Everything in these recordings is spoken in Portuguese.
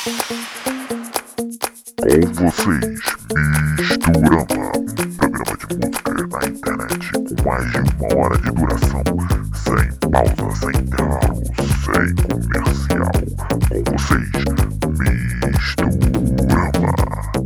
Com vocês, Misturama, um programa de música na internet com mais de 1 hora de duração, sem pausa, sem intervalo, sem comercial. Com vocês, Misturama.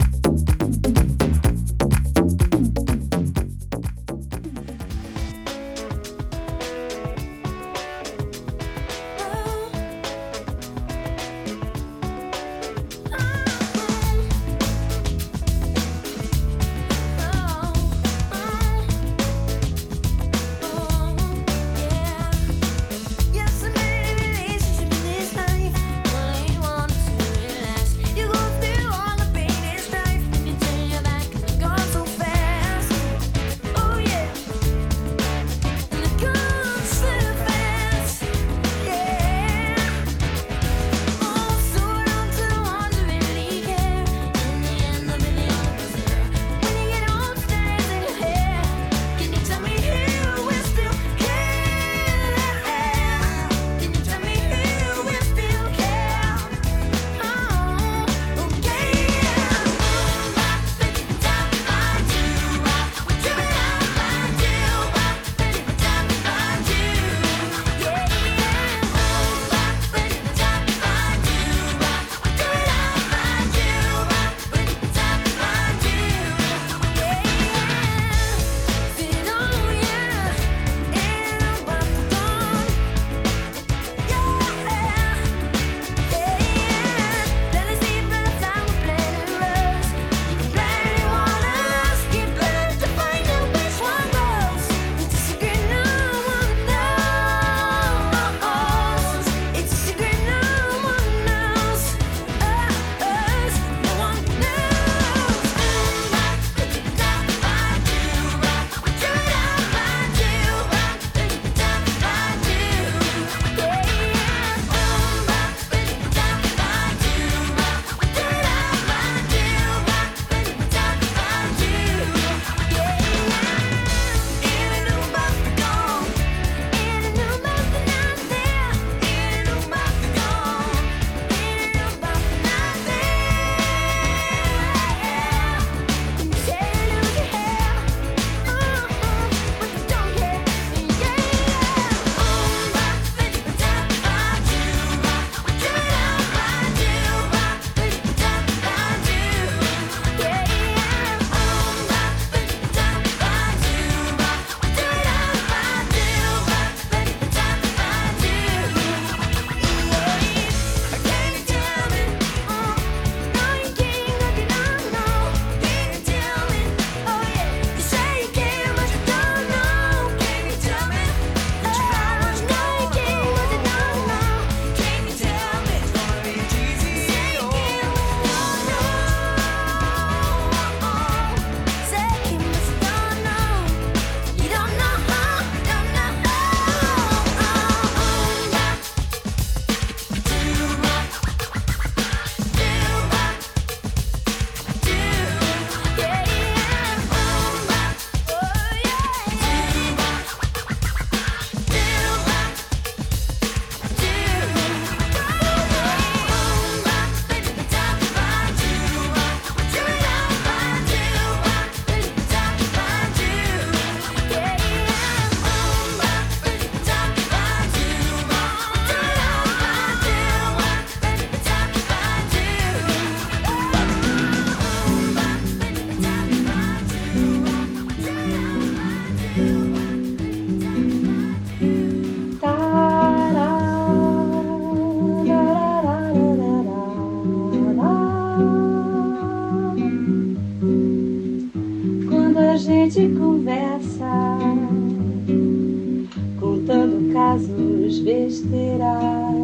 besteiras,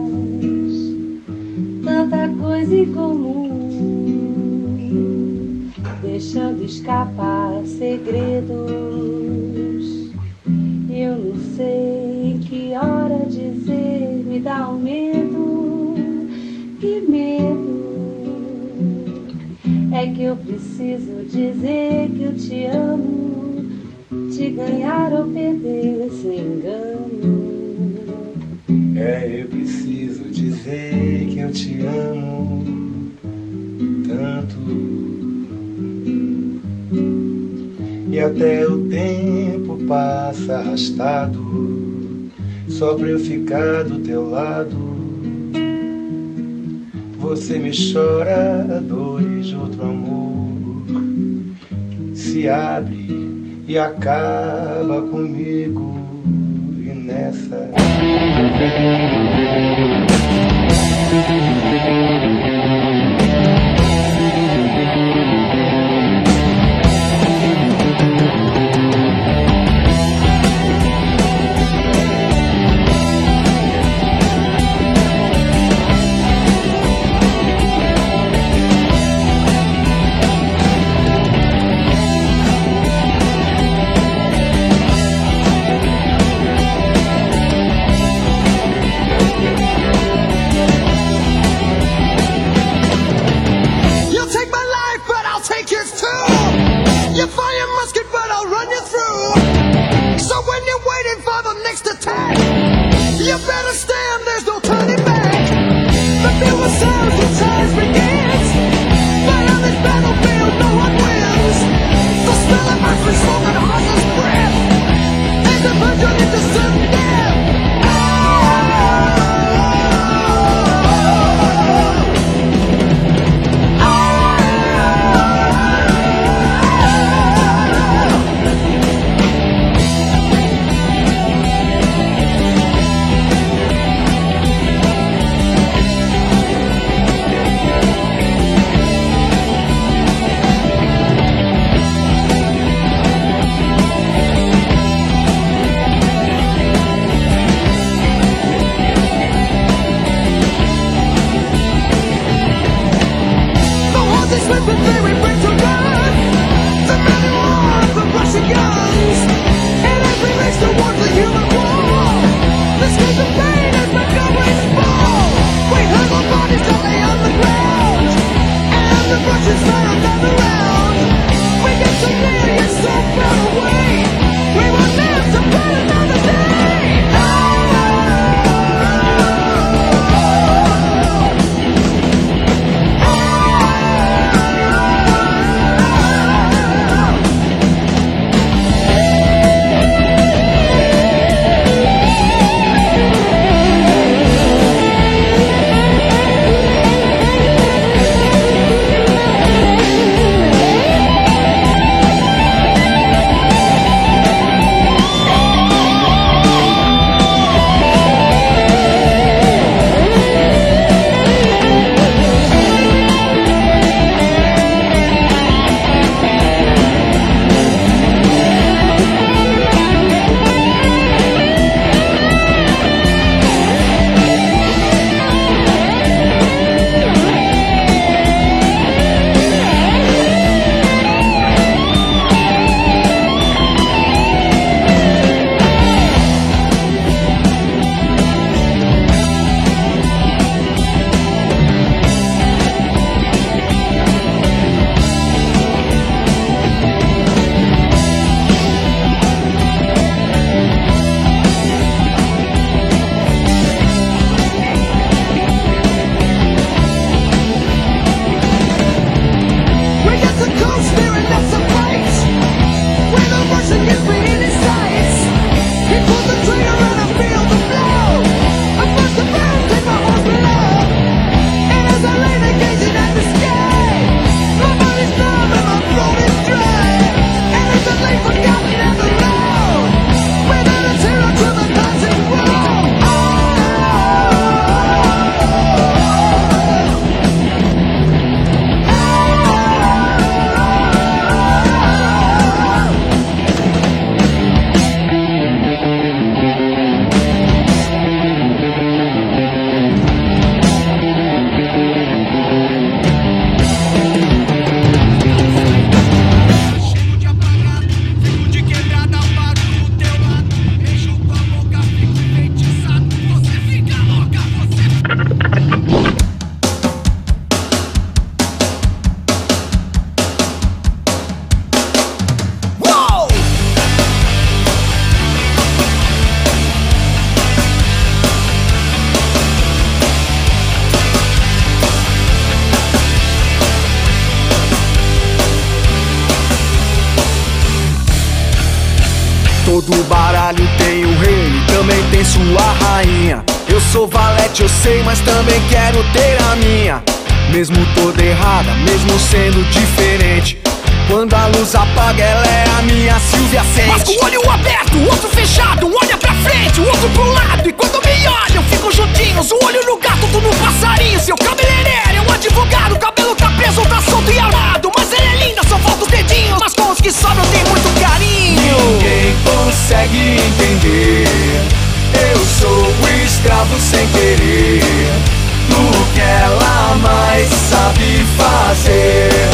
tanta coisa em comum, deixando escapar segredos. Eu não sei que hora dizer, me dá um medo, que medo. É que eu preciso dizer que eu te amo, te ganhar ou perder sem engano. É, eu preciso dizer que eu te amo, E até o tempo passa arrastado, só pra eu ficar do teu lado. Você me chora dores de outro amor, se abre e acaba comigo. E nessa Todo baralho tem o rei e também tem sua rainha. Eu sou valete, eu sei, mas também quero ter a minha. Mesmo toda errada, mesmo sendo diferente, quando a luz apaga, ela é a minha Silvia Sente. Mas com o olho aberto, o outro fechado, um olha pra frente, o outro pro lado. E quando me olham, ficam juntinhos, o olho no gato, tu no passarinho. Seu cabeleireiro é um advogado, o cabelo tá preso, tá solto e armado. Mas ela é linda, só falta os dedinhos, mas com os que sobram tem muito carinho. Ninguém consegue entender, eu sou o escravo sem querer, do que ela mais sabe fazer.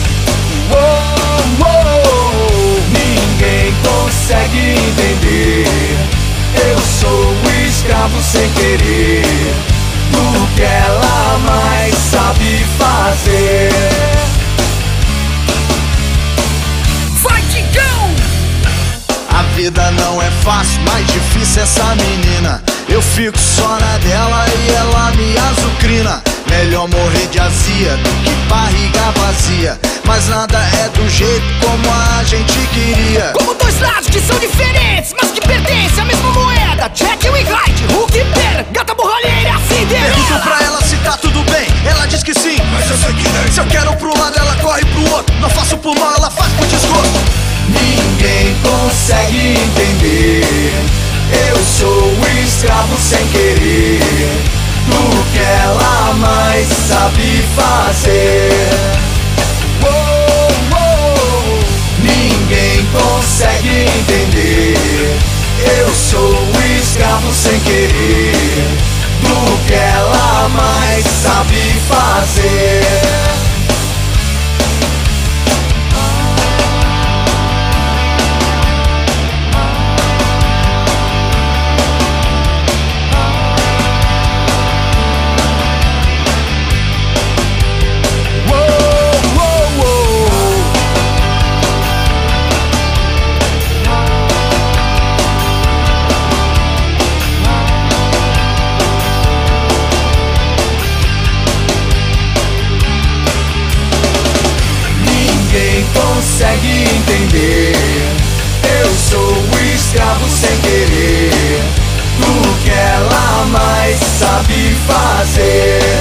Ninguém consegue entender, eu sou o escravo sem querer, do que ela mais sabe fazer. Vai, Digão! A vida não é fácil, mais difícil essa menina. Eu fico só na dela e ela me azucrina. Melhor morrer de azia do que barriga vazia, mas nada é do jeito como a gente queria. Como dois lados que são diferentes, mas que pertencem à mesma moeda. Jekyll e Hyde, Hulk e Peter, gata borralheira, Cinderela. Pergunto pra ela se tá tudo bem, ela diz que sim, mas eu sei que nem. Se eu quero pro lado, ela corre pro outro. Não faço por mal, ela faz por desgosto. Ninguém consegue entender, eu sou o escravo sem querer, do que ela mais sabe fazer. Ninguém consegue entender, eu sou o escravo sem querer, do que ela mais sabe fazer. Consegue entender, eu sou o escravo sem querer, do que ela mais sabe fazer.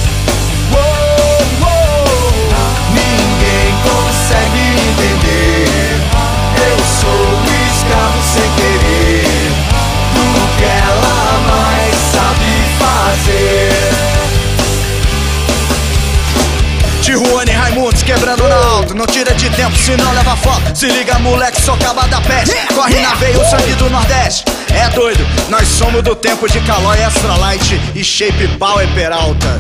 Ninguém consegue entender, eu sou o escravo sem querer, do que ela mais sabe fazer. Tijuana e Raimundos quebrando na alto. Não tira de tempo, senão leva foto. Se liga, moleque, sou caba da peste. Corre na veia o sangue do Nordeste. É doido, nós somos do tempo de Calói, Extra Light e Shape Power Peralta.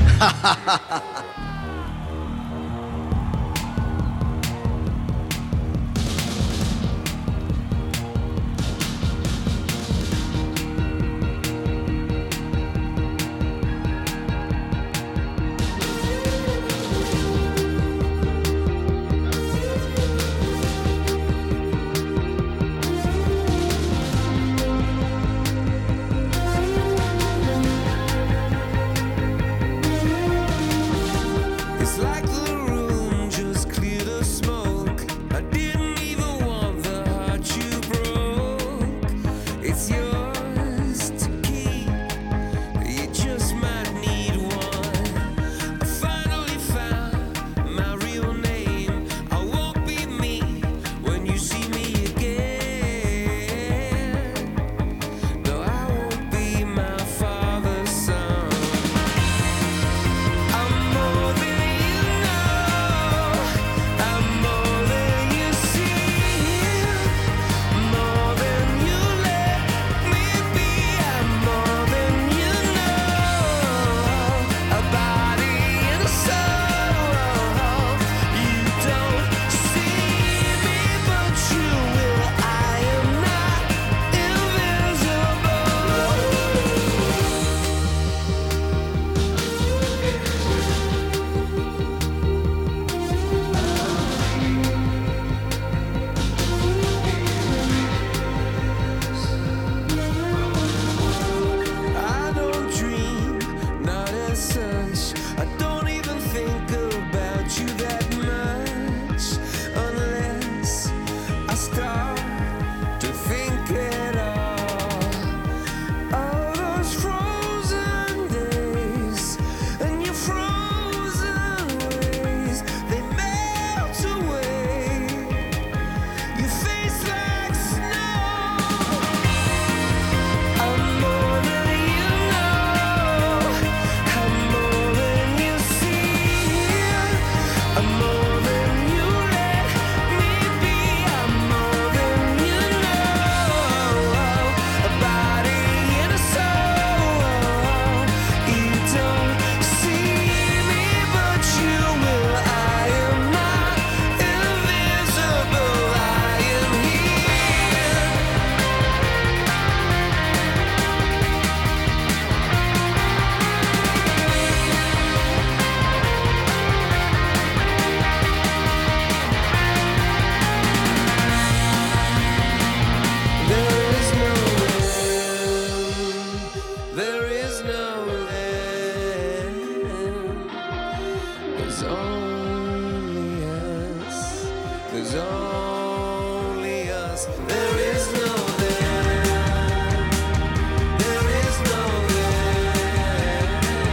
There's only us. There's only us. There is no them. There is no them.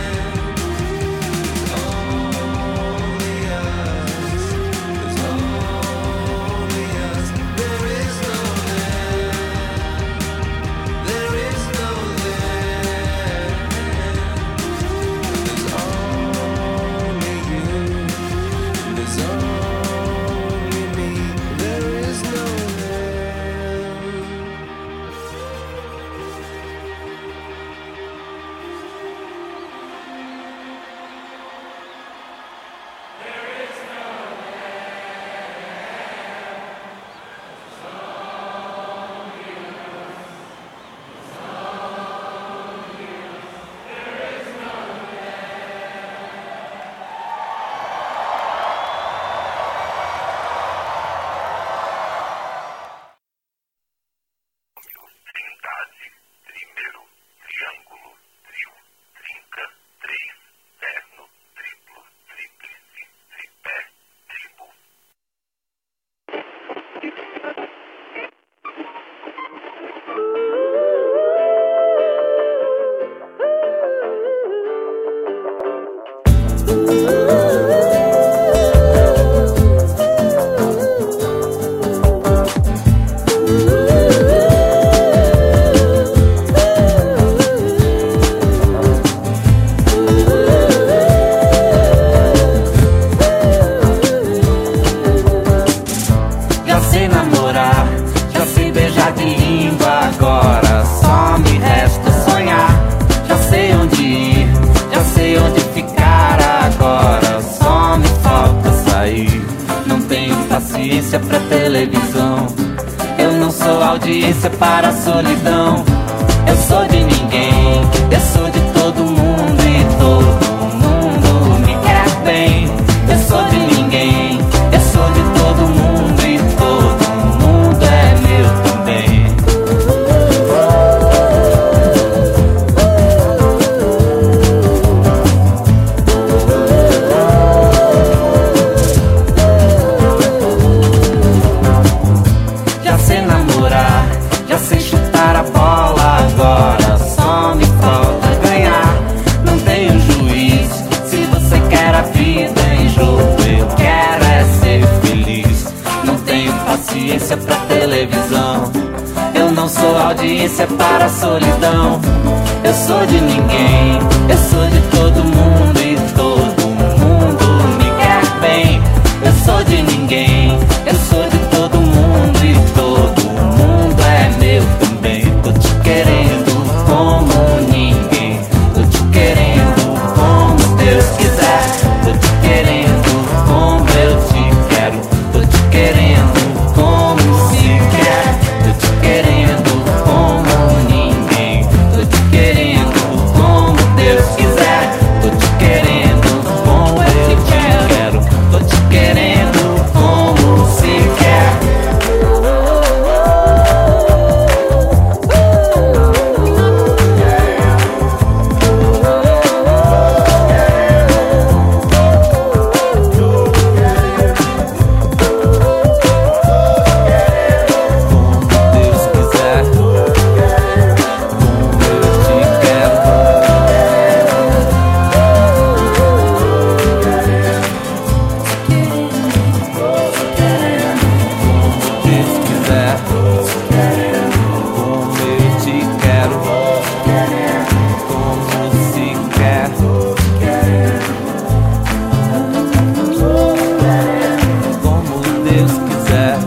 Only us. There's only us. There is no them. There is no them. There's only you. There's only me. There is no them. Trindade, trímero, triângulo, trio, trinca, três, terno, triplo, tríplice, tripé, tribo. Já sei namorar, já sei beijar de língua. Agora só me resta sonhar. Já sei onde ir, já sei onde ficar. Agora só me falta sair. Não tenho paciência pra televisão. Eu não sou audiência para a solidão. Eu sou de ninguém, eu sou de todo mundo. E todo mundo me quer bem. Eu sou de ninguém, eu sou de todo mundo. E todo mundo é meu também. Já sei namorar, já sei chutar a bola. Agora só me falta ganhar. Não tenho juízo, se você quer a vida em jogo. Eu quero é ser feliz. Não tenho paciência pra televisão. Eu não sou audiência para a solidão. Eu sou de ninguém, eu sou de todo mundo. E todo mundo me quer bem. Eu sou de ninguém, eu sou de todo mundo. E todo mundo é meu também. Tô te querendo como ninguém. Tô te querendo como Deus quiser. Tô te querendo como eu te quero. Tô te querendo como se quer. Tô te querendo como ninguém. Tô te querendo como Deus quiser. Tô te querendo como eu te quero. Tô te querendo como se quer. Como Deus quiser, como eu te quero. Como Deus quiser, como eu te quero. Como se quer. Como Deus quiser.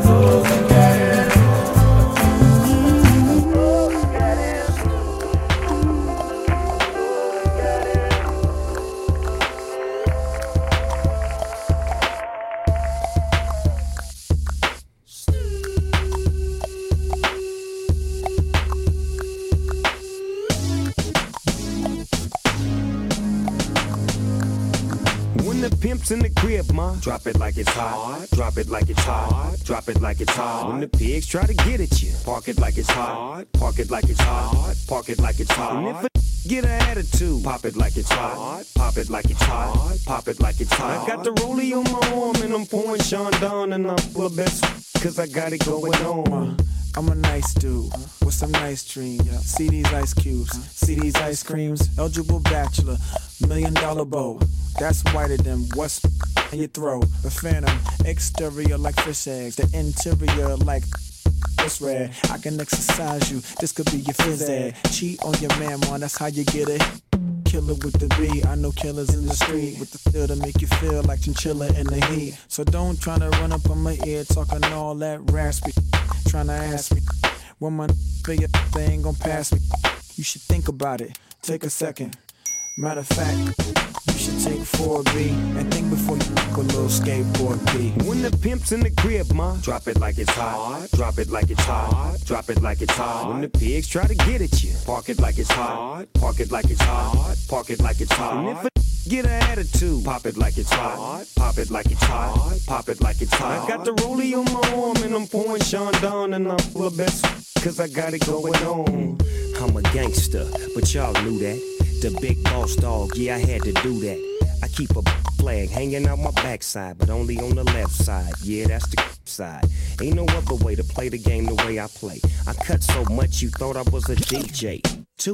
When the pimp's in the crib, ma, drop it like it's hot. Drop it like it's hot. Drop it like it's hot. When the pigs try to get at you, park it like it's hot. Park it like it's hot. Park it like it's hot. And if get an attitude. Pop it like it's hot, pop it like it's hot, pop it like it's hot. I got the rollie on my arm and I'm pouring Sean down and I'm full of best cause I got it going on. I'm a nice dude with some nice dreams. See these ice cubes, see these ice creams. Eligible bachelor, $1 million bow. That's whiter than what's in your throat. The phantom, exterior like fish eggs. The interior like it's red. I can exercise you, this could be your phys ed. Cheat on your man, man, that's how you get it. Killer with the B, I know killers in the street with the feel to make you feel like chinchilla in the heat. So don't tryna run up on my ear talking all that raspy. Tryna ask me when my figure they ain't gon' pass me. You should think about it, take a second. Matter of fact, you should take 4B and think before you make a little skateboard B. When the pimp's in the crib, ma, drop it like it's hot, drop it like it's hot, drop it like it's hot. When the pigs try to get at you, park it like it's hot, park it like it's hot, park it like it's hot. And if a get an attitude, pop it like it's hot, pop it like it's hot, pop it like it's hot. I got the rollie on my arm and I'm pouring Sean down and I'm full of best cause I got it going on. I'm a gangster, but y'all knew that. The big boss dog, yeah, I had to do that. I keep a flag hanging out my backside, but only on the left side. Yeah, that's the side. Ain't no other way to play the game the way I play. I cut so much you thought I was a DJ. 2,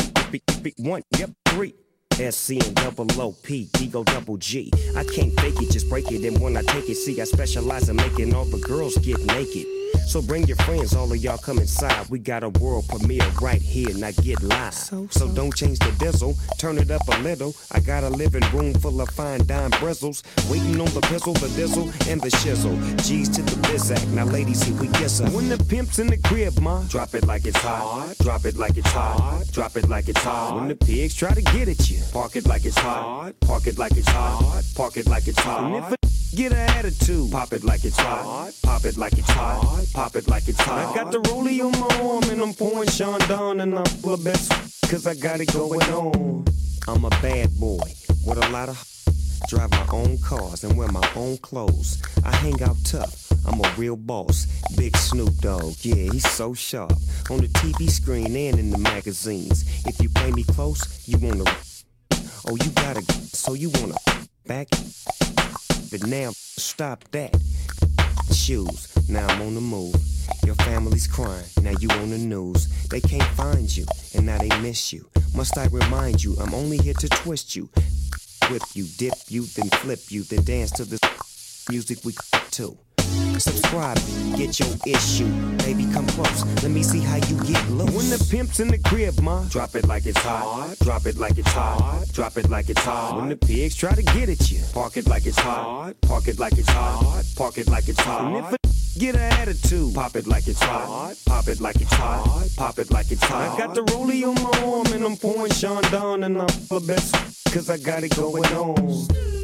1, yep, 3. SC and double OP, Ego double G. I can't fake it, just break it. And when I take it, see, I specialize in making all the girls get naked. So bring your friends, all of y'all come inside. We got a world premiere right here, now get live. So don't change the diesel, turn it up a little. I got a living room full of fine dime bristles, waiting on the pistol, the dizzle, and the shizzle. G's to the bizac, now ladies, here we kiss her. When the pimp's in the crib, ma, drop it like it's hot, drop it like it's hot, drop it like it's hot. When the pigs try to get at you, park it like it's hot, park it like it's hot, park it like it's hot. And if a get an attitude, pop it like it's hot, pop it like it's hot, pop it like it's hot. I got the rollie on my arm and I'm pouring Sean down and I'm full of best cause I got it going on. I'm a bad boy with a lot of drive my own cars and wear my own clothes. I hang out tough, I'm a real boss. Big Snoop Dogg, yeah, he's so sharp. On the TV screen and in the magazines. If you play me close, you wanna. Oh, you gotta, so you wanna back. But now, stop that. Shoes, now I'm on the move. Your family's crying, now you on the news. They can't find you, and now they miss you. Must I remind you, I'm only here to twist you. Whip you, dip you, then flip you, then dance to this music we to. Subscribe, get your issue. Baby, come close, let me see how you get loose. When the pimp's in the crib, ma, drop it like it's hot, drop it like it's hot, drop it like it's hot. When the pigs try to get at you, park it like it's hot, park it like it's hot, park it like it's hot. And if a get an attitude, pop it like it's hot, pop it like it's hot, pop it like it's hot. I got the rollie on my arm and I'm pouring Sean down and I'm the best cause I got it going on.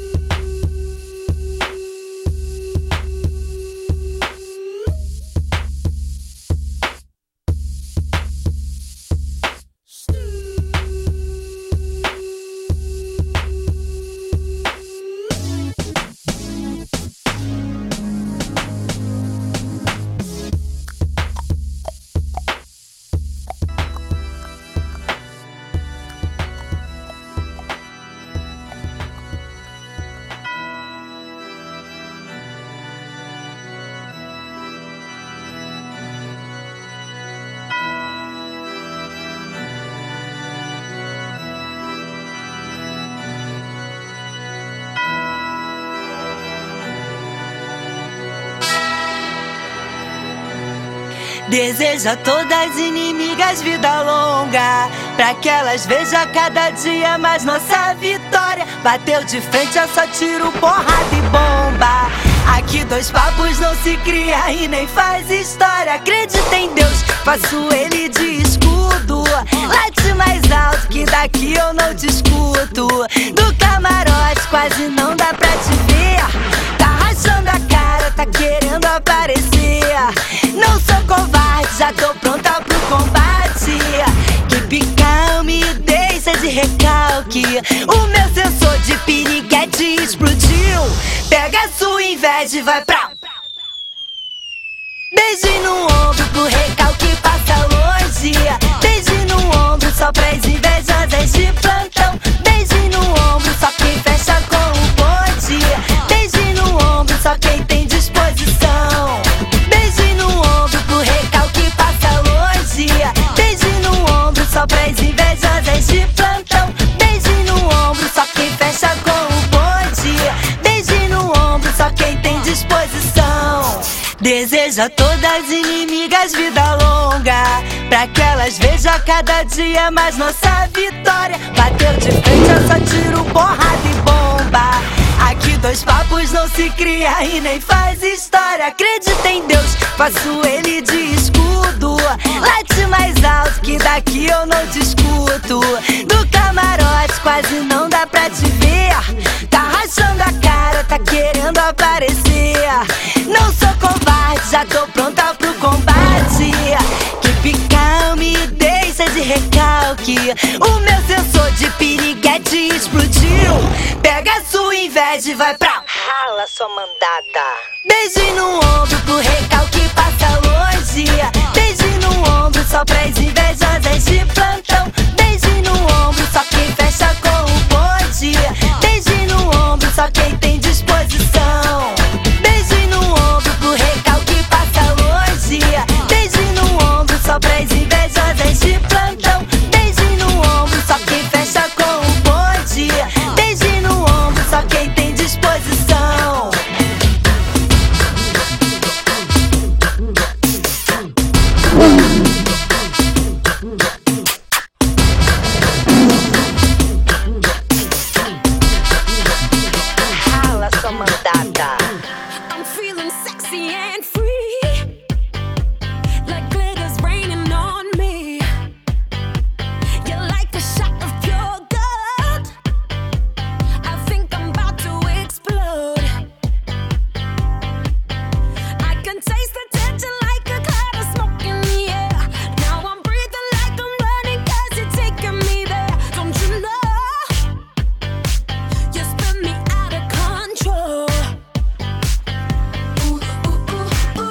Desejo a todas inimigas vida longa, pra que elas vejam cada dia mais nossa vitória. Bateu de frente, é só tiro, porrada e bomba. Aqui dois papos não se cria e nem faz história. Acredita em Deus, faço ele de escudo. Late mais alto que daqui eu não te escuto. Do camarote quase não dá pra te ver. Tá rachando a cara, tá querendo aparecer. Não sou covarde, já tô pronta pro combate. Que calma e deixa de recalque. O meu sensor de piriguete explodiu. Pega a sua inveja e vai pra... Beijo no ombro pro recalque passa longe. Beijo no ombro só pras invejosas de só quem tem disposição. Beijo no ombro pro recalque passa longe. Beijo no ombro só pras invejosas de plantão. Beijo no ombro só quem fecha com o bonde. Beijo no ombro só quem tem disposição. Desejo a todas as inimigas vida longa, pra que elas vejam cada dia mais nossa vitória. Bateu de frente, eu só tiro porrada e bomba. Aqui dois papos não se cria e nem faz história. Acredita em Deus, faço ele de escudo. Late mais alto que daqui eu não te escuto. Do camarote quase não dá pra te ver. Tá rachando a cara, tá querendo aparecer. Não sou covarde, já tô pronta pro combate. Que calme, deixa de recalque. O meu sensor de piriguete explodiu. Pega a sua inveja e vai pra rala, sua mandada. Beijo no ombro pro recalque passa longe. Beijo no ombro só pras invejosas de plantão. Beijo no ombro só quem fecha com o bonde. Beijo no ombro só quem tem disposição. Beijo no ombro pro recalque passa longe. Beijo no ombro só pras invejosas de plantão. Beijo no ombro só quem fecha com o bonde. Beijo no ombro só quem tem disposição. Rala, sua mandada. I'm feeling sexy and free, like glitter's raining on me. You're like a shot of pure gold. I think I'm about to explode. I can taste the tension like a cloud of smoke in the air. Now I'm breathing like I'm running 'cause you're taking me there. Don't you know? You spin me out of control. Ooh, ooh, ooh, ooh.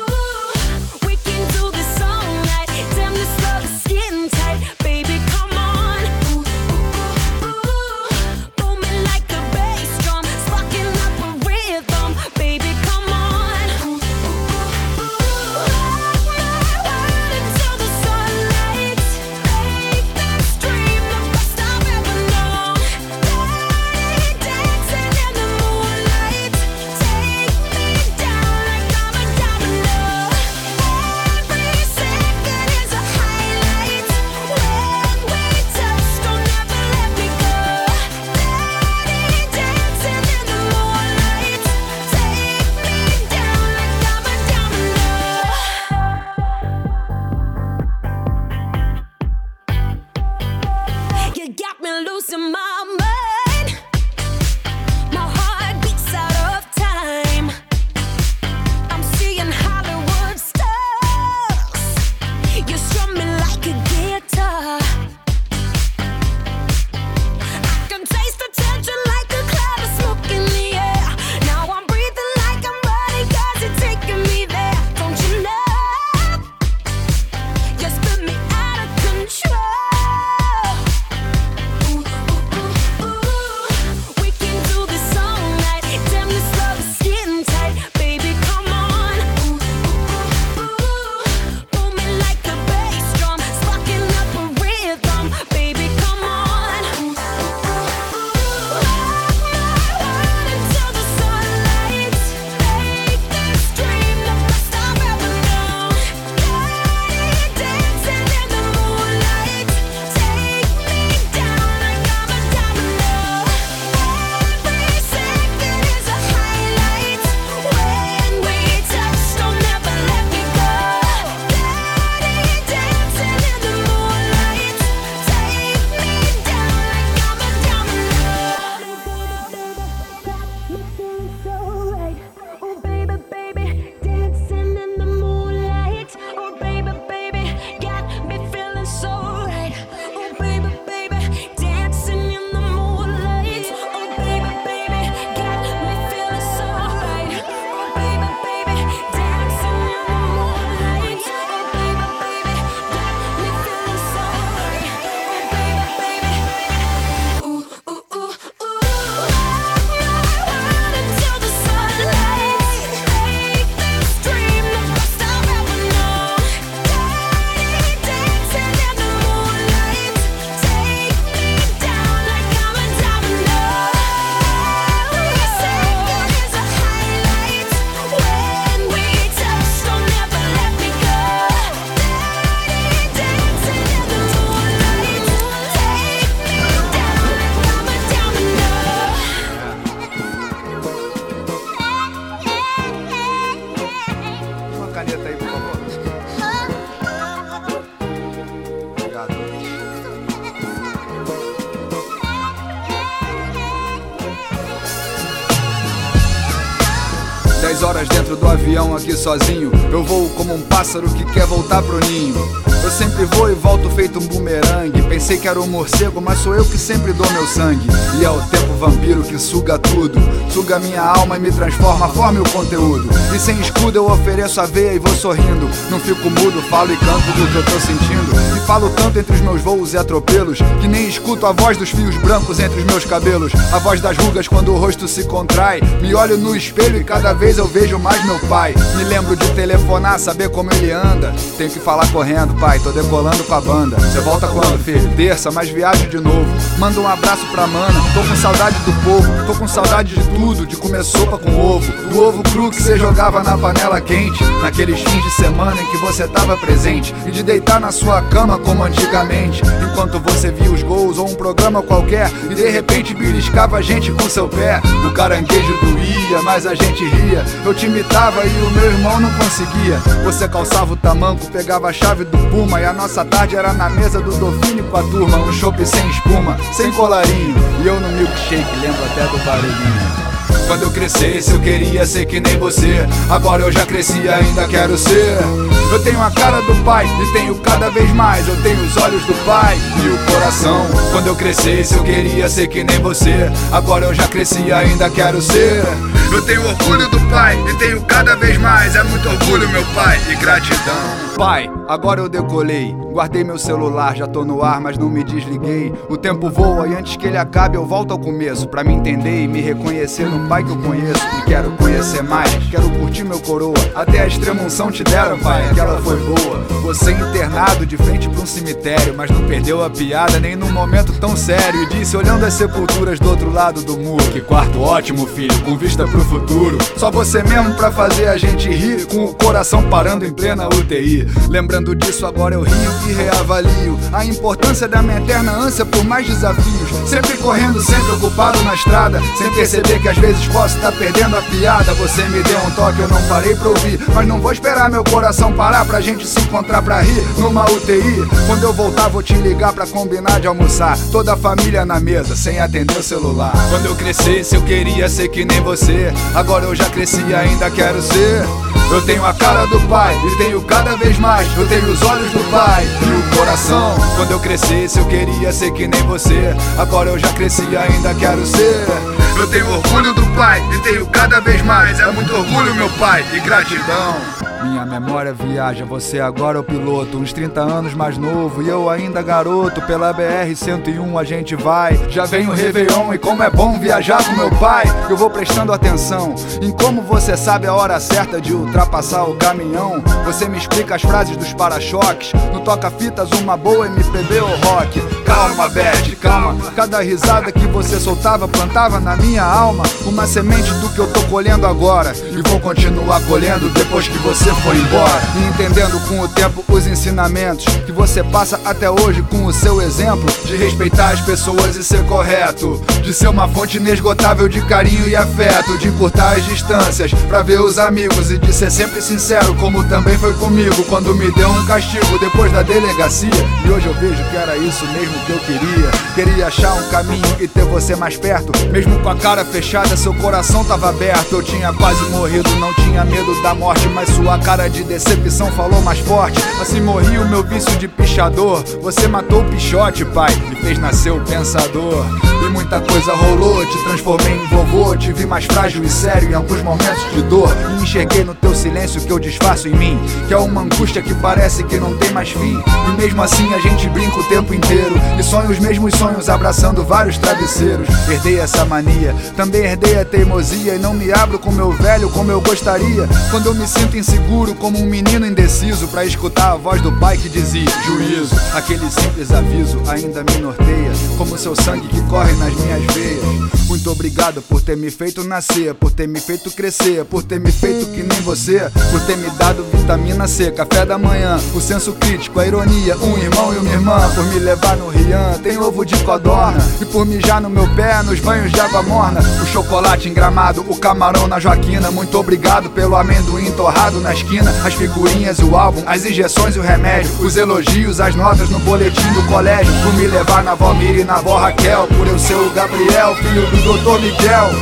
10 horas dentro do avião aqui sozinho. Eu voo como um pássaro que quer voltar pro ninho. Eu sempre vou e volto feito um bumerangue. Pensei que era um morcego, mas sou eu que sempre dou meu sangue. E é o tempo vampiro que suga tudo, suga minha alma e me transforma, forma o conteúdo. E sem escudo eu ofereço a veia e vou sorrindo. Não fico mudo, falo e canto do que eu tô sentindo. E falo tanto entre os meus voos e atropelos, que nem escuto a voz dos fios brancos entre os meus cabelos. A voz das rugas quando o rosto se contrai. Me olho no espelho e cada vez eu vejo mais meu pai. Me lembro de telefonar, saber como ele anda. Tenho que falar correndo, pai, tô decolando com a banda. Cê volta quando, filho? Terça, mas viajo de novo. Manda um abraço pra mana, tô com saudade do povo. Tô com saudade de tudo, de comer sopa com ovo. Do ovo cru que cê jogava na panela quente, naqueles fins de semana em que você tava presente. E de deitar na sua cama como antigamente, enquanto você via os gols ou um programa qualquer, e de repente beliscava a gente com seu pé. O caranguejo doía, mas a gente ria. Eu te imitava e o meu irmão não conseguia. Você calçava o tamanco, pegava a chave do Puma, e a nossa tarde era na mesa do Dolphine com a turma. Um chopp sem espuma, sem colarinho, e eu no milkshake, lembro até do barulhinho. Quando eu crescesse eu queria ser que nem você. Agora eu já cresci e ainda quero ser. Eu tenho a cara do pai e tenho cada vez mais. Eu tenho os olhos do pai e o coração. Quando eu crescesse eu queria ser que nem você. Agora eu já cresci e ainda quero ser. Eu tenho orgulho do pai e tenho cada vez mais. É muito orgulho, meu pai, e gratidão. Pai, agora eu decolei. Guardei meu celular, já tô no ar, mas não me desliguei. O tempo voa e antes que ele acabe eu volto ao começo, pra me entender e me reconhecer no pai que eu conheço. E quero conhecer mais, quero curtir meu coroa. Até a extrema unção te deram, pai, aquela foi boa. Você internado de frente pra um cemitério, mas não perdeu a piada nem num momento tão sério. E disse olhando as sepulturas do outro lado do muro: que quarto ótimo, filho, com vista pro futuro. Só você mesmo pra fazer a gente rir, com o coração parando em plena UTI. Lembrando disso agora eu rio e reavalio a importância da minha eterna ânsia por mais desafios. Sempre correndo, sempre ocupado na estrada, sem perceber que às vezes posso estar perdendo a piada. Você me deu um toque, eu não parei pra ouvir, mas não vou esperar meu coração parar pra gente se encontrar pra rir numa UTI. Quando eu voltar vou te ligar pra combinar de almoçar, toda a família na mesa, sem atender o celular. Quando eu crescesse eu queria ser que nem você. Agora eu já cresci e ainda quero ser. Eu tenho a cara do pai e tenho cada vez mais. Eu tenho os olhos do pai e o coração. Quando eu crescesse eu queria ser que nem você. Agora eu já cresci e ainda quero ser. Eu tenho orgulho do pai e tenho cada vez mais. É muito orgulho, meu pai, e gratidão. Minha memória viaja, você agora é o piloto, uns 30 anos mais novo e eu ainda garoto. Pela BR-101 a gente vai, já vem o Réveillon e como é bom viajar com meu pai. Eu vou prestando atenção em como você sabe a hora certa de ultrapassar o caminhão. Você me explica as frases dos para-choques, no toca-fitas uma boa MPB ou rock. Calma, Beth, calma, cada risada que você soltava plantava na minha alma uma semente do que eu tô colhendo agora. E vou continuar colhendo depois que você foi embora. E entendendo com o tempo os ensinamentos que você passa até hoje com o seu exemplo de respeitar as pessoas e ser correto, de ser uma fonte inesgotável de carinho e afeto, de encurtar as distâncias pra ver os amigos e de ser sempre sincero, como também foi comigo quando me deu um castigo depois da delegacia. E hoje eu vejo que era isso mesmo que eu queria. Queria achar um caminho e ter você mais perto. Mesmo com a cara fechada, seu coração tava aberto. Eu tinha quase morrido, não tinha medo da morte, mas sua cara de decepção falou mais forte. Assim morri o meu vício de pichador. Você matou o pichote, pai, e fez nascer o pensador. E muita coisa rolou, te transformei em vovô. Te vi mais frágil e sério em alguns momentos de dor. E enxerguei no teu silêncio que eu disfarço em mim, que é uma angústia que parece que não tem mais fim. E mesmo assim a gente brinca o tempo inteiro e sonha os mesmos sonhos abraçando vários travesseiros. Herdei essa mania, também herdei a teimosia, e não me abro com meu velho como eu gostaria. Quando eu me sinto inseguro como um menino indeciso, pra escutar a voz do pai que dizia: juízo. Aquele simples aviso ainda me norteia, como seu sangue que corre nas minhas veias. Muito obrigado por ter me feito nascer, por ter me feito crescer, por ter me feito que nem você, por ter me dado vitamina C, café da manhã, o senso crítico, a ironia, um irmão e uma irmã, por me levar no Rian, tem ovo de codorna, e por mijar no meu pé nos banhos de água morna, o chocolate em Gramado, o camarão na Joaquina. Muito obrigado pelo amendoim torrado na esquina, as figurinhas, o álbum, as injeções e o remédio, os elogios, as notas no boletim do colégio, por me levar na Valmir e na vó Raquel, por eu ser o Gabriel, filho do Dr. Miguel,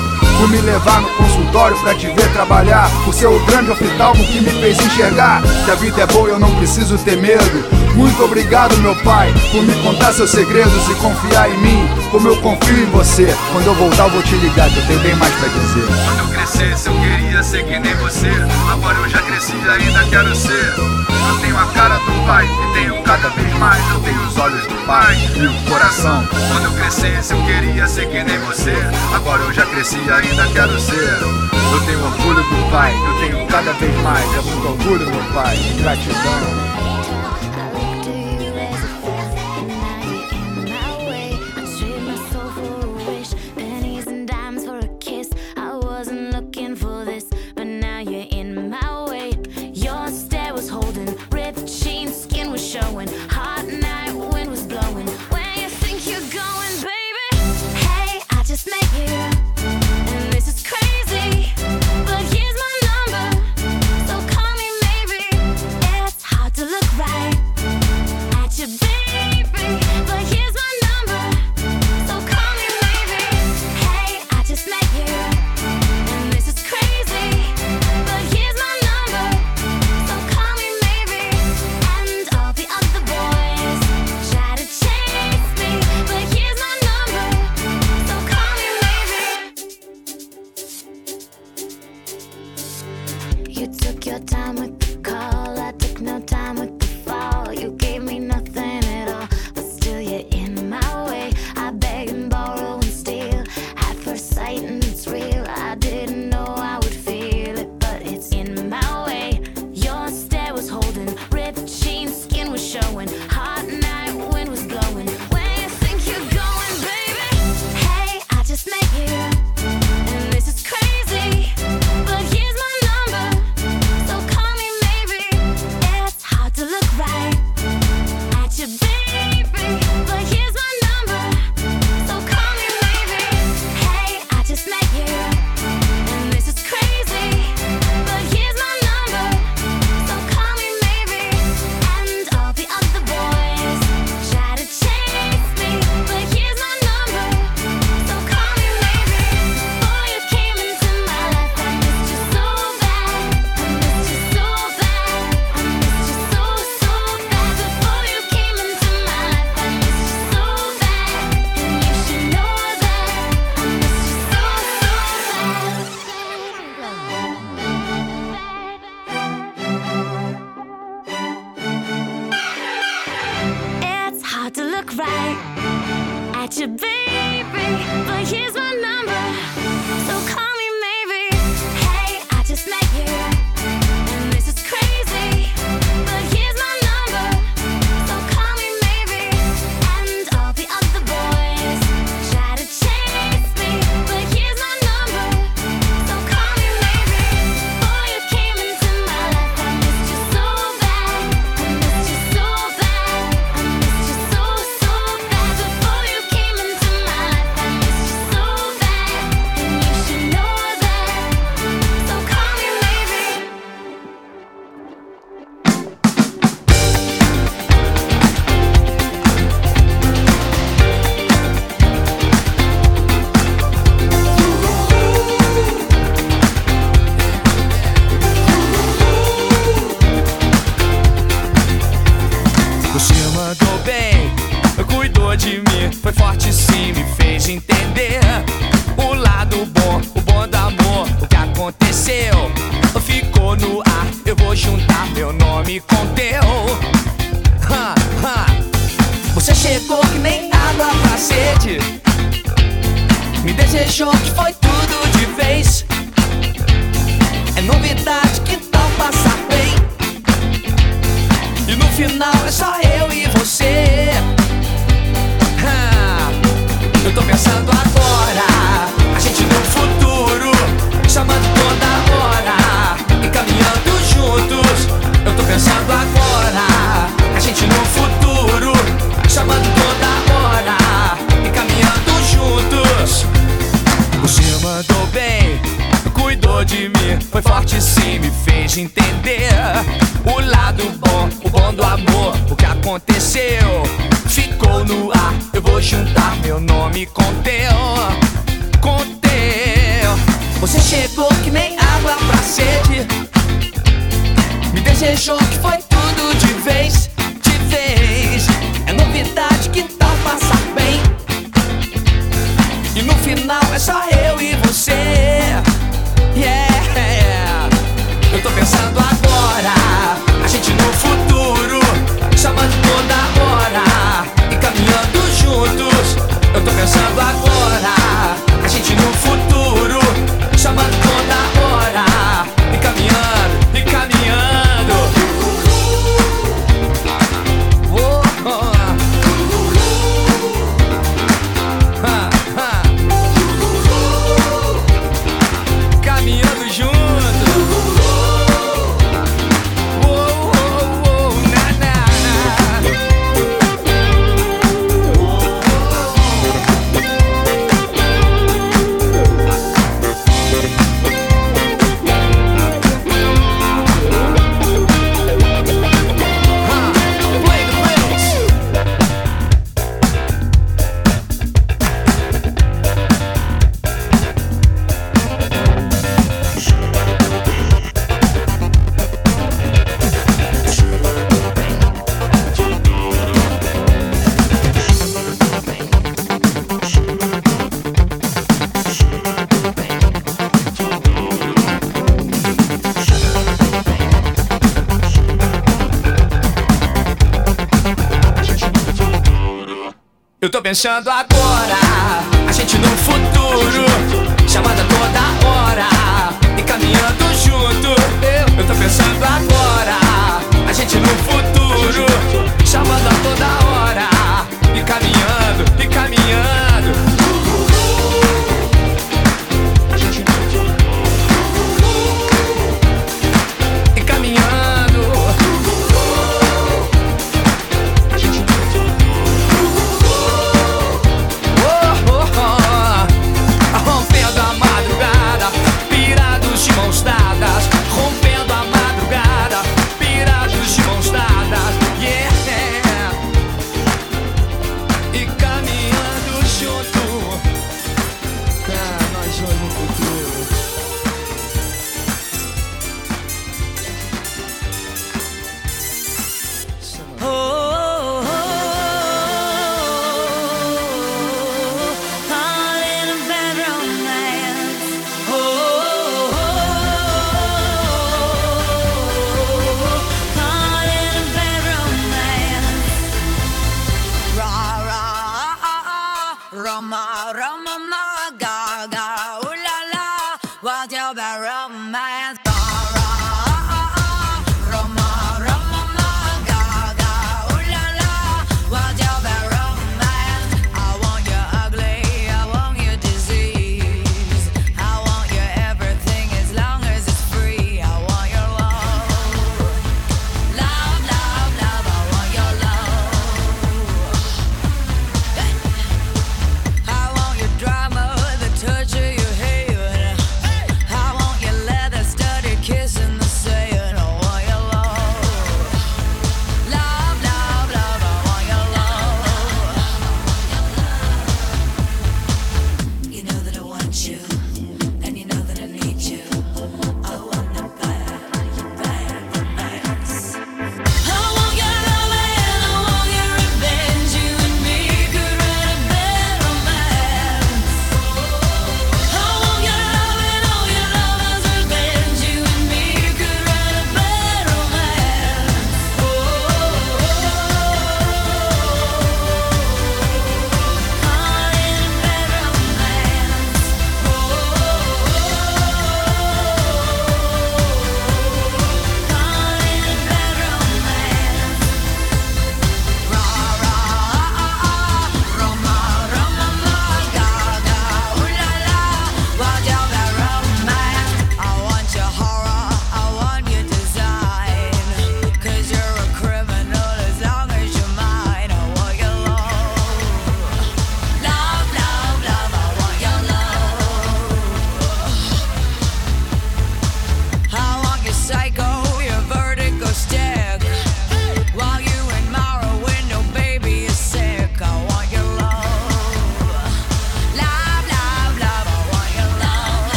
por me levar no consultório pra te ver trabalhar, por ser o grande oftalmo que me fez enxergar que a vida é boa e eu não preciso ter medo. Muito obrigado, meu pai, por me contar seus segredos e confiar em mim, como eu confio em você. Quando eu voltar eu vou te ligar, que eu tenho bem mais pra dizer. Quando eu crescesse eu queria ser que nem você, agora eu já cresci e ainda quero ser. Eu tenho a cara do pai e tenho cada vez mais, eu tenho os olhos do pai e o coração. Quando eu crescesse eu queria ser que nem você, agora eu já cresci e ainda quero ser. Eu tenho orgulho do pai, eu tenho cada vez mais, é muito orgulho, meu pai, e gratidão. Ficou no ar, eu vou juntar meu nome com teu. Você chegou que nem água pra sede, me desejou que foi tudo de vez, de vez. É novidade que tal passar bem, e no final é só eu e você. Yeah. Eu tô pensando agora, a gente no futuro, chamando toda hora e caminhando juntos. Eu tô pensando agora, a gente no futuro, chamando toda hora e caminhando, e caminhando. Oh, oh. Caminhando junto. Eu tô pensando agora, a gente no futuro, chamada toda hora e caminhando junto. Eu tô pensando agora, a gente no futuro, chamando a toda hora e caminhando, e caminhando. E caminhando. Rompendo a madrugada, pirados de mãos dadas.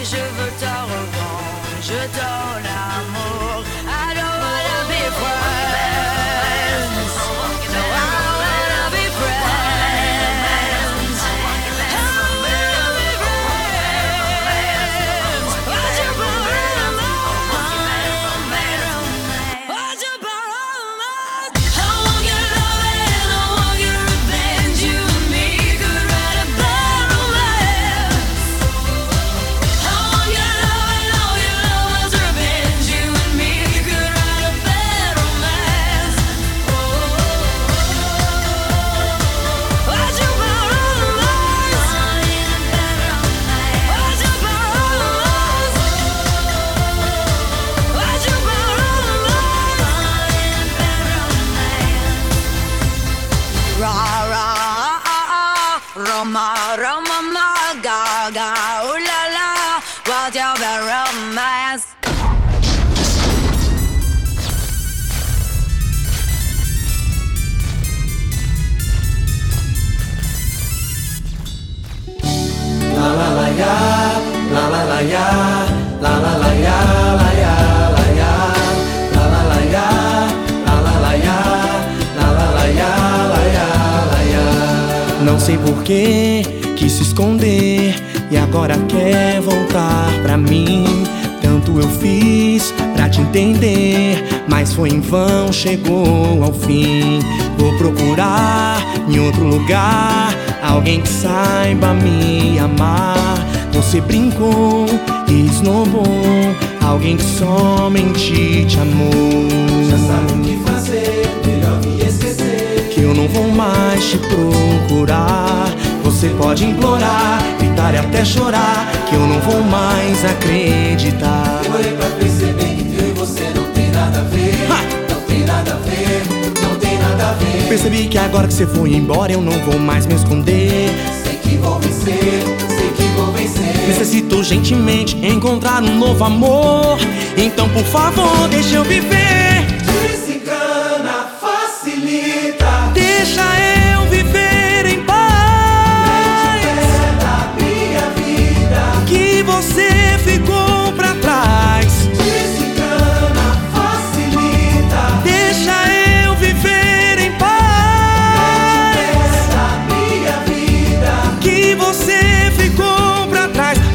et je veux ta revanche, ton amour. I don't wanna be friends. No, I don't wanna be friends. I don't wanna be friends. Why'd you borrow mine? Why'd you borrow mine? I want your love and I want your revenge. You and me could write a bad romance. I want your love and all your love's revenge. You and me could write a bad romance. Why'd you borrow mine? Why'd you borrow mine? Why'd you borrow mine? Ra ra Roma Roma ma ga ga ooh la la, what's your bad romance? La la la ya, la la la ya, la la la ya, la ya la ya, la la la ya, la la la ya, la la la ya, la ya la ya. Não sei por que quis se esconder e agora quer voltar pra mim. Tanto eu fiz pra te entender, mas foi em vão, chegou ao fim. Vou procurar em outro lugar alguém que saiba me amar. Você brincou e esnobou alguém que somente te amou. Já sabe o que fazer, melhor me esquecer, que eu não vou mais te procurar. Você pode implorar, gritar e até chorar, que eu não vou mais acreditar. Demorei pra perceber que eu e você não tem nada a ver. Não tem nada a ver, não tem nada a ver. Percebi que agora que você foi embora eu não vou mais me esconder. Sei que vou vencer, sei que vou vencer. Necessito urgentemente encontrar um novo amor. Então por favor deixa eu viver. Desencana, facilita, deixa eu viver em paz. Que você ficou pra trás. Desencana, facilita, deixa eu viver em paz. Essa minha vida, que você ficou pra trás. Oh,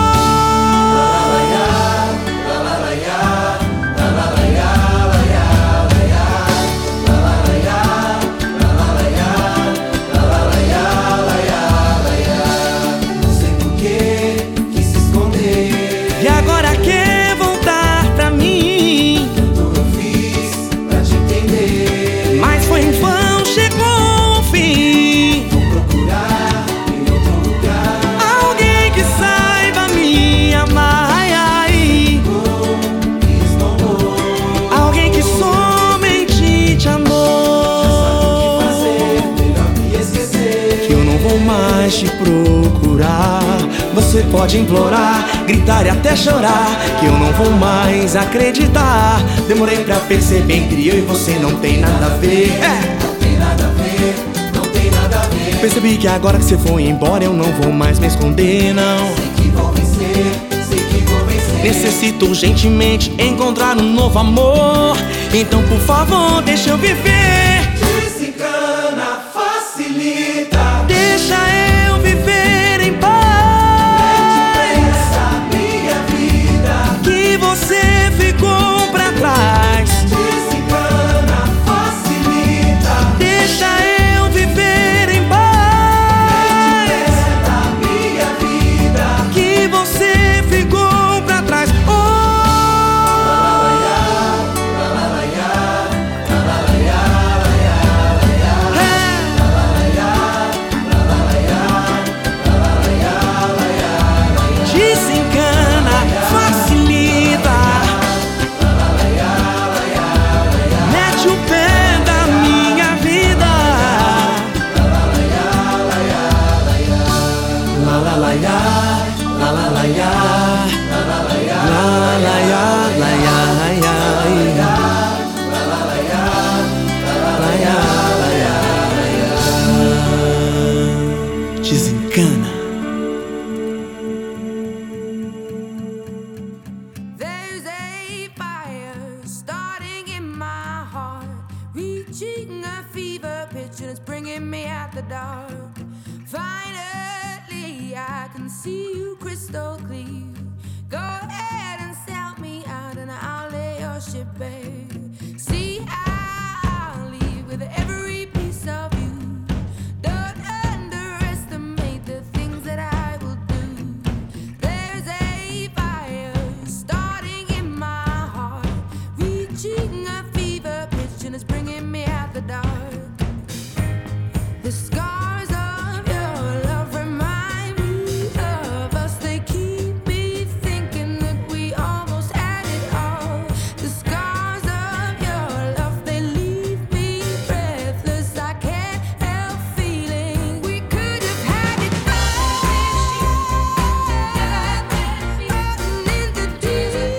la la la ya, la la la ya, la ya la ya, la la la ya, la la la ya, la la la ya, la ya la ya. Não sei por que quis se esconder e agora quer voltar pra mim. Tanto eu fiz pra te entender, mas foi em vão, chegou ao fim. Vou procurar em outro lugar alguém que saiba me amar. Ai, ai. Alguém que somente te amou. Já sabe o que fazer, melhor me esquecer, que eu não vou mais te procurar. Você pode implorar, gritar e até chorar, que eu não vou mais acreditar. Demorei pra perceber, entre eu e você não tem nada a ver. Não tem nada a ver, não tem nada a ver. Percebi que agora que você foi embora eu não vou mais me esconder, não. Sei que vou vencer, sei que vou vencer. Necessito urgentemente encontrar um novo amor. Então por favor deixa eu viver. Desencana, facilita, deixa eu viver em paz. Que você ficou pra trás. Desencana, facilita, deixa eu viver em paz. Essa minha vida, que você ficou pra trás. Oh, la la la ya, la la la ya, la ya la ya, la la la ya, la la la ya, la la la ya, la ya la ya. Desencana, facilita, mete o pé da minha vida. La la la ya, la la la ya, la la la ya, la la la ya, la la ya, la ya ya ya, la la la ya, la la ya, la ya ya. Desencana. dark. Finally, I can see you crystal clear. Go ahead and sell me out and I'll lay your ship bare. See, I'll leave with every piece of you. Don't underestimate the things that I will do. There's a fire starting in my heart, reaching a fever pitch and it's bringing me out the dark. The scars of your love remind me of us. They keep me thinking that we almost had it all. The scars of your love, they leave me breathless. I can't help feeling we could have had it all. In the deep,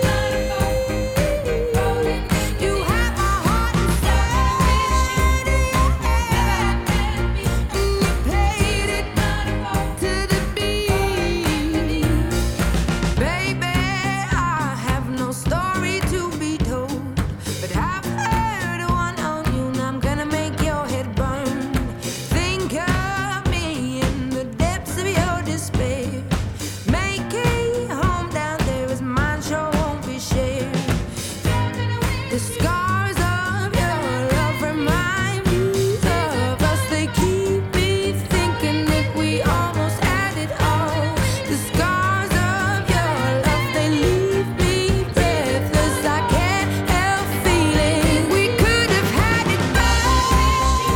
you have my heart inside. And you played it to the beat. Baby, I have no story to be told, but I've heard one on you and I'm gonna make your head burn. Think of me in the depths of your despair. Make a home down there as mine sure won't be shared. The scars of your love remind me of us. They keep me thinking that we almost had it all. The scars of your love, they leave me breathless. I can't help feeling we could have had it all.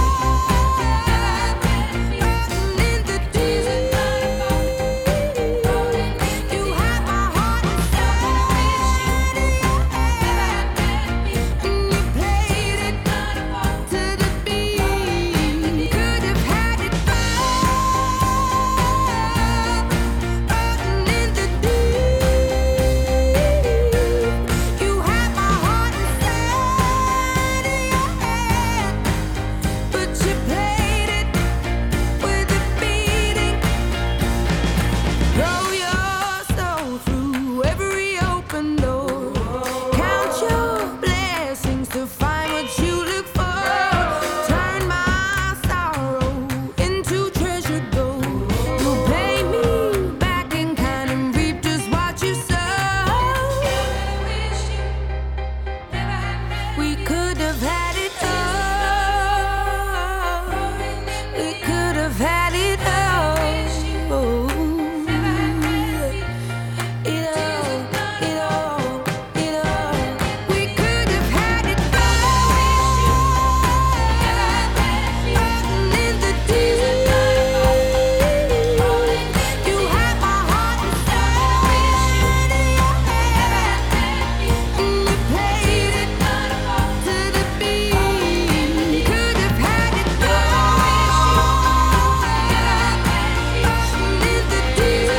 In the deep, you have my heart inside. And you played it to the beat. Could have had it all. In the deep, you have my heart inside of your head, but you played it with a beating. Throw your soul through every open door. Count your blessings to find what you look for. Turn my sorrow into treasured gold. You pay me back in kind and reap just what you sow. We could have had it all. We could have had it all. It all. We could have had it all. In the deep, you have my heart inside of your head. And you played it to the beat. Could have had it all. In the deep,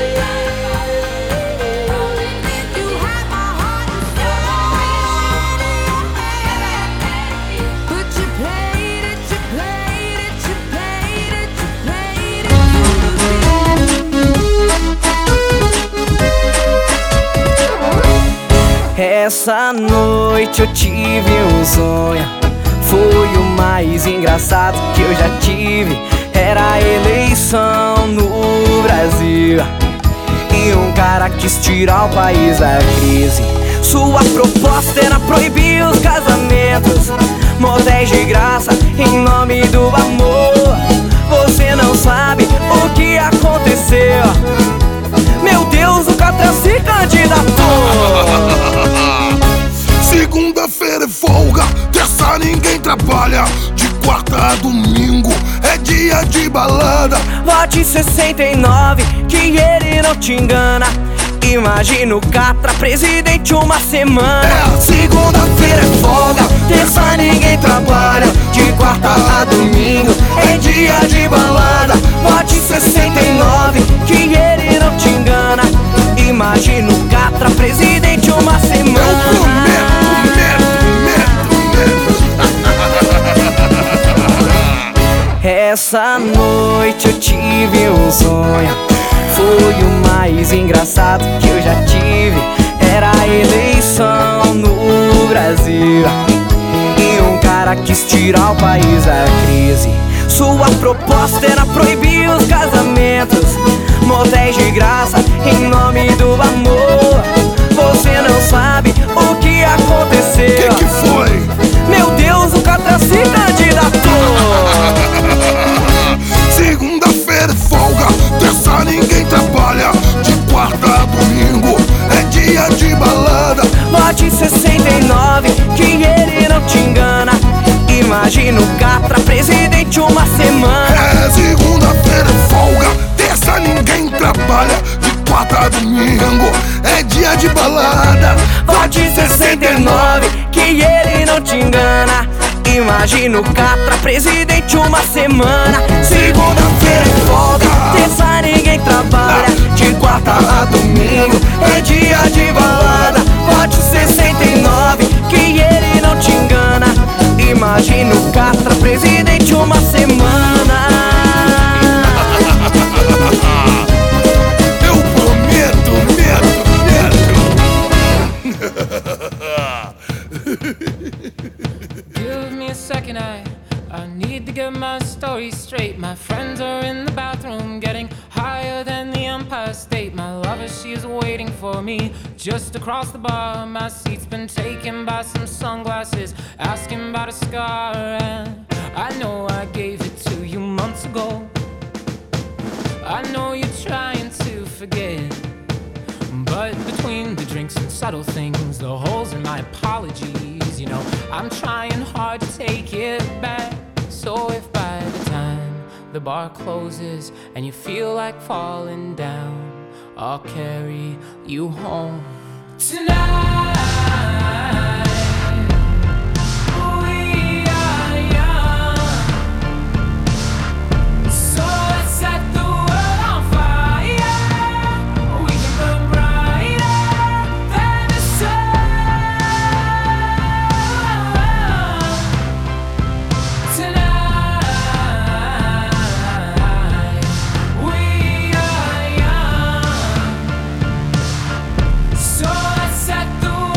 you have my heart inside of your head. But you played it, you played it, you played it, you played it. Essa noite eu tive um sonho, foi o mais engraçado que eu já tive. Era a eleição no Brasil e um cara quis tirar o país da crise. Sua proposta era proibir os casamentos, motéis de graça em nome do amor. Você não sabe o que aconteceu. Meu Deus, o Catra se candidatou. Segunda-feira é folga, terça ninguém trabalha. De quarta a domingo é dia de balada. Vote 69, que ele não te engana. Imagina o Catra presidente uma semana. Segunda-feira é folga, terça ninguém trabalha. De quarta a domingo é dia de balada. Vote 69, que ele não te engana. Imagina o Catra presidente uma semana. Eu prometo. Essa noite eu tive um sonho, foi o mais engraçado que eu já tive. Era a eleição no Brasil e um cara quis tirar o país da crise. Sua proposta era proibir os casamentos, motéis de graça em nome do amor. Você não sabe o que aconteceu. Que foi? Meu Deus, o Catra se candidatou. Segunda-feira é folga, terça ninguém trabalha, de quarta a domingo é dia de balada. Vote 69, que ele não te engana. Imagina o Catra presidente uma semana. É, segunda-feira é folga, terça ninguém trabalha, de quarta a domingo é dia de balada. Vote 69, que ele não te engana. Imagina o Catra presidente uma semana. Segunda-feira é folga, terça ninguém trabalha, de quarta a domingo é dia de balada. Vote 69, que ele não te engana. Imagina o Catra presidente uma semana. Eu prometo, Give me a second, I need to get my story straight. My friends are in the bathroom getting higher than the Empire State. My lover, she is waiting for me just across the bar. My seat's been taken by some sunglasses, asking about a scar. And I know I gave it to you months ago. I know you're trying to forget, but between the drinks and subtle things, the holes in my apologies, you know, I'm trying hard to take it back. So if by the time the bar closes and you feel like falling down, I'll carry you home tonight. We are young, so let's set the world on fire. We can burn brighter than the sun tonight. We are young, so let's set the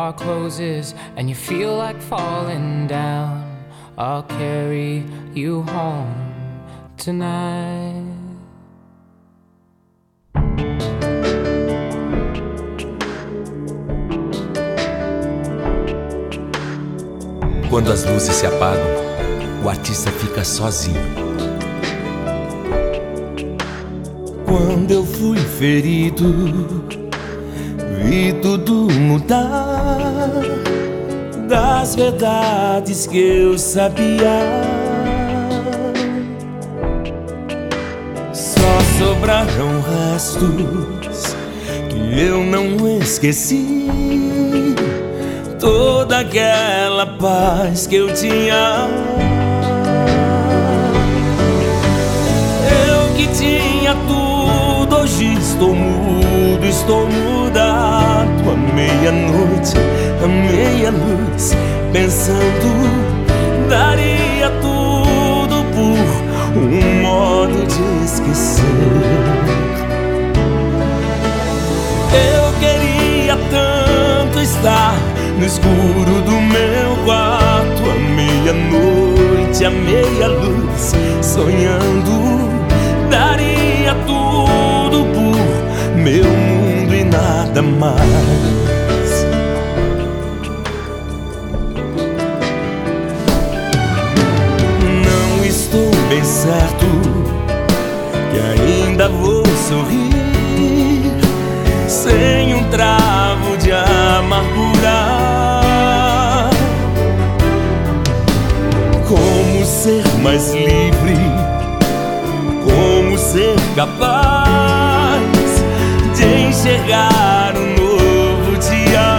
car closes and you feel like falling down, I'll carry you home tonight. Quando as luzes se apagam, o artista fica sozinho. Quando eu fui ferido, vi tudo mudar das verdades que eu sabia. Só sobraram restos que eu não esqueci. Toda aquela paz que eu tinha. Eu que tinha tudo, hoje estou mudo, estou mudado. À meia-noite, à meia-luz, pensando, daria tudo por um modo de esquecer. Eu queria tanto estar no escuro do meu quarto, à meia-noite, à meia-luz, sonhando, daria tudo por meu mundo e nada mais. Não estou bem certo que ainda vou sorrir sem um travo de amargura. Como ser mais livre? Como ser capaz de enxergar um novo dia?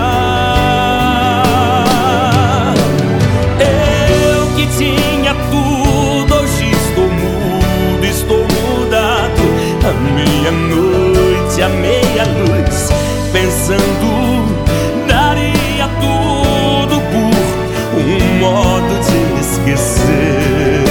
Eu que tinha tudo, hoje estou mudo, estou mudado. À meia-noite, à meia-luz, pensando, daria tudo por um modo de esquecer.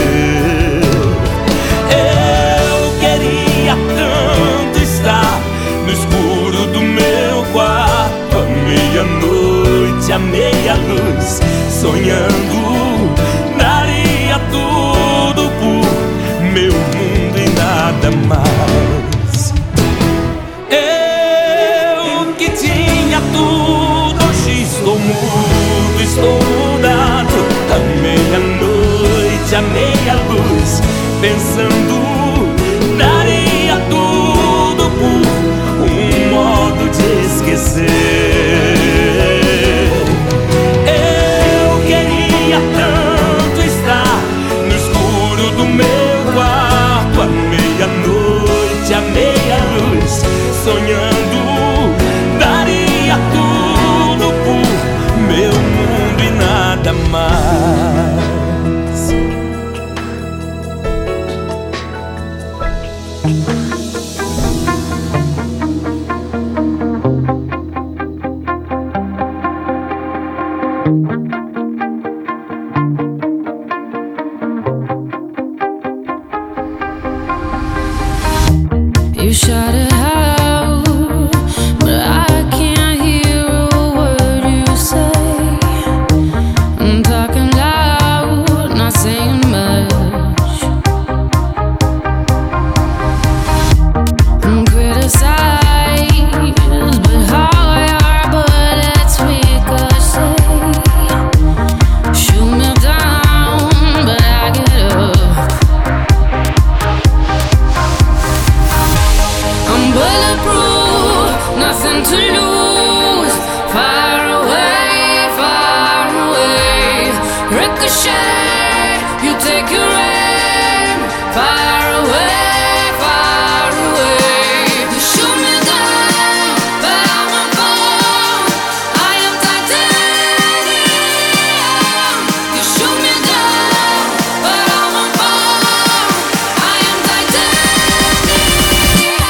Eu queria tanto estar no escuro do meu quarto, à meia-noite, à meia-luz, sonhando, daria tudo por meu mundo e nada mais. Eu que tinha tudo, hoje estou mudo, estou mudado. À meia-noite, à meia-luz, pensando, daria tudo por um modo de esquecer. Eu queria tanto estar no escuro do meu quarto, à meia-noite, à meia-luz, sonhando, daria tudo por meu mundo e nada mais. You shout it out, but I can't hear a word you say. I'm talking loud, not saying much. I'm criticized, but how your bullets ricochet. Shoot me down, but I get up. I'm bulletproof, nothing to lose. Far away, ricochet. You take your aim. Far away, you shoot me down, but I won't fall. I am titanium. You shoot me down, but I won't fall. I am titanium.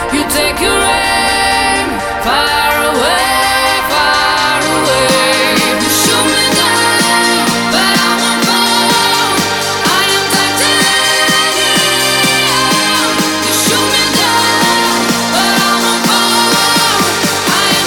You take your aim far away, far away. You shoot me down, but I won't fall. I am titanium. You shoot me down, but I won't fall. I am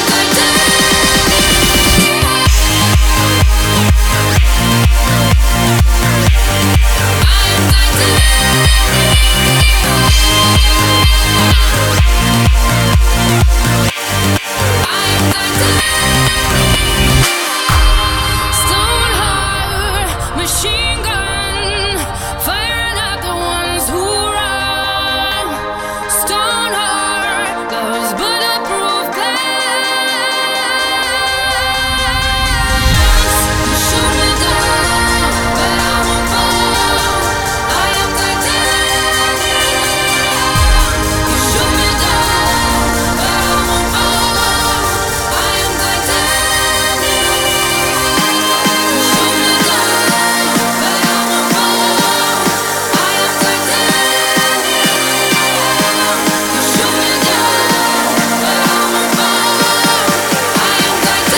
Stone heart, machine gun, firing at the ones who run. Stone heart, those bulletproof glass. You shoot me down, but I won't fall. I am titanium. You shoot me down, but I won't fall. I am titanium. You shoot me down, but I won't fall. I am titanium. You shoot me down, but I won't fall. I am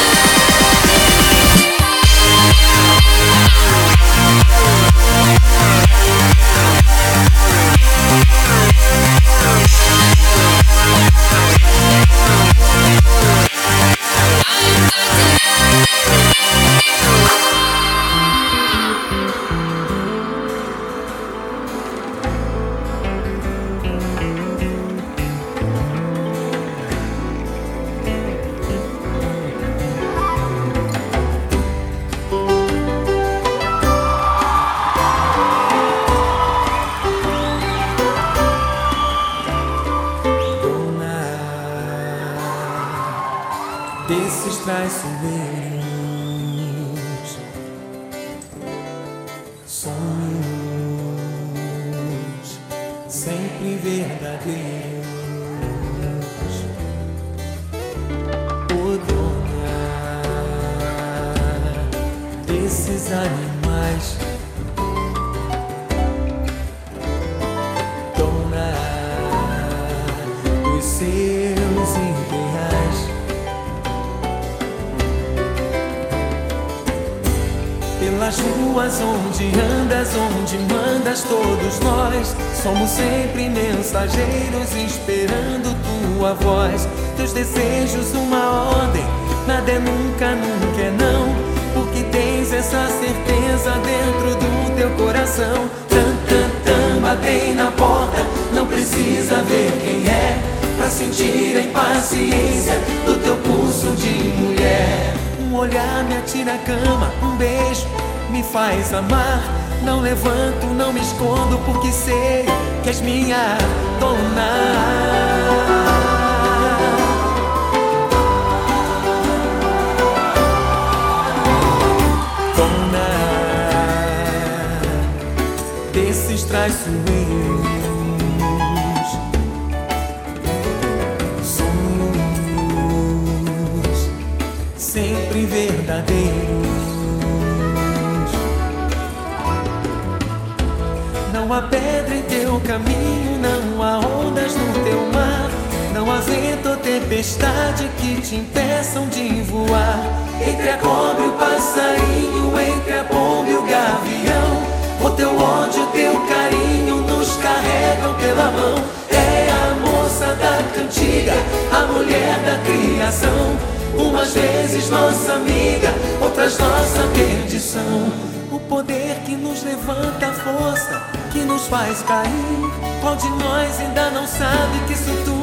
desses traiçoeiros, sonhos sempre verdadeiros. Ô dona desses animais, dona dos seus ideais. Pelas ruas onde andas, onde mandas, todos nós somos sempre mensageiros esperando tua voz. Teus desejos uma ordem, nada é nunca, nunca é não, porque tens essa certeza dentro do teu coração. Tan, tan, tan, batei na porta, não precisa ver quem é, pra sentir a impaciência do teu pulso de mulher. Um olhar me atira a cama, um beijo me faz amar. Não levanto, não me escondo, porque sei que és minha dona. Dona desses traiçoeiros, sonhos sempre verdadeiros. Não há pedra em teu caminho, não há ondas no teu mar, não há vento ou tempestade que te impeçam de voar. Entre a cobra e o passarinho, entre a pomba e o gavião, o teu ódio, o teu carinho nos carregam pela mão. É a moça da cantiga, a mulher da criação, umas vezes nossa amiga, outras nossa perdição. O poder que nos levanta, a força que nos faz cair. Qual de nós ainda não sabe que isso tudo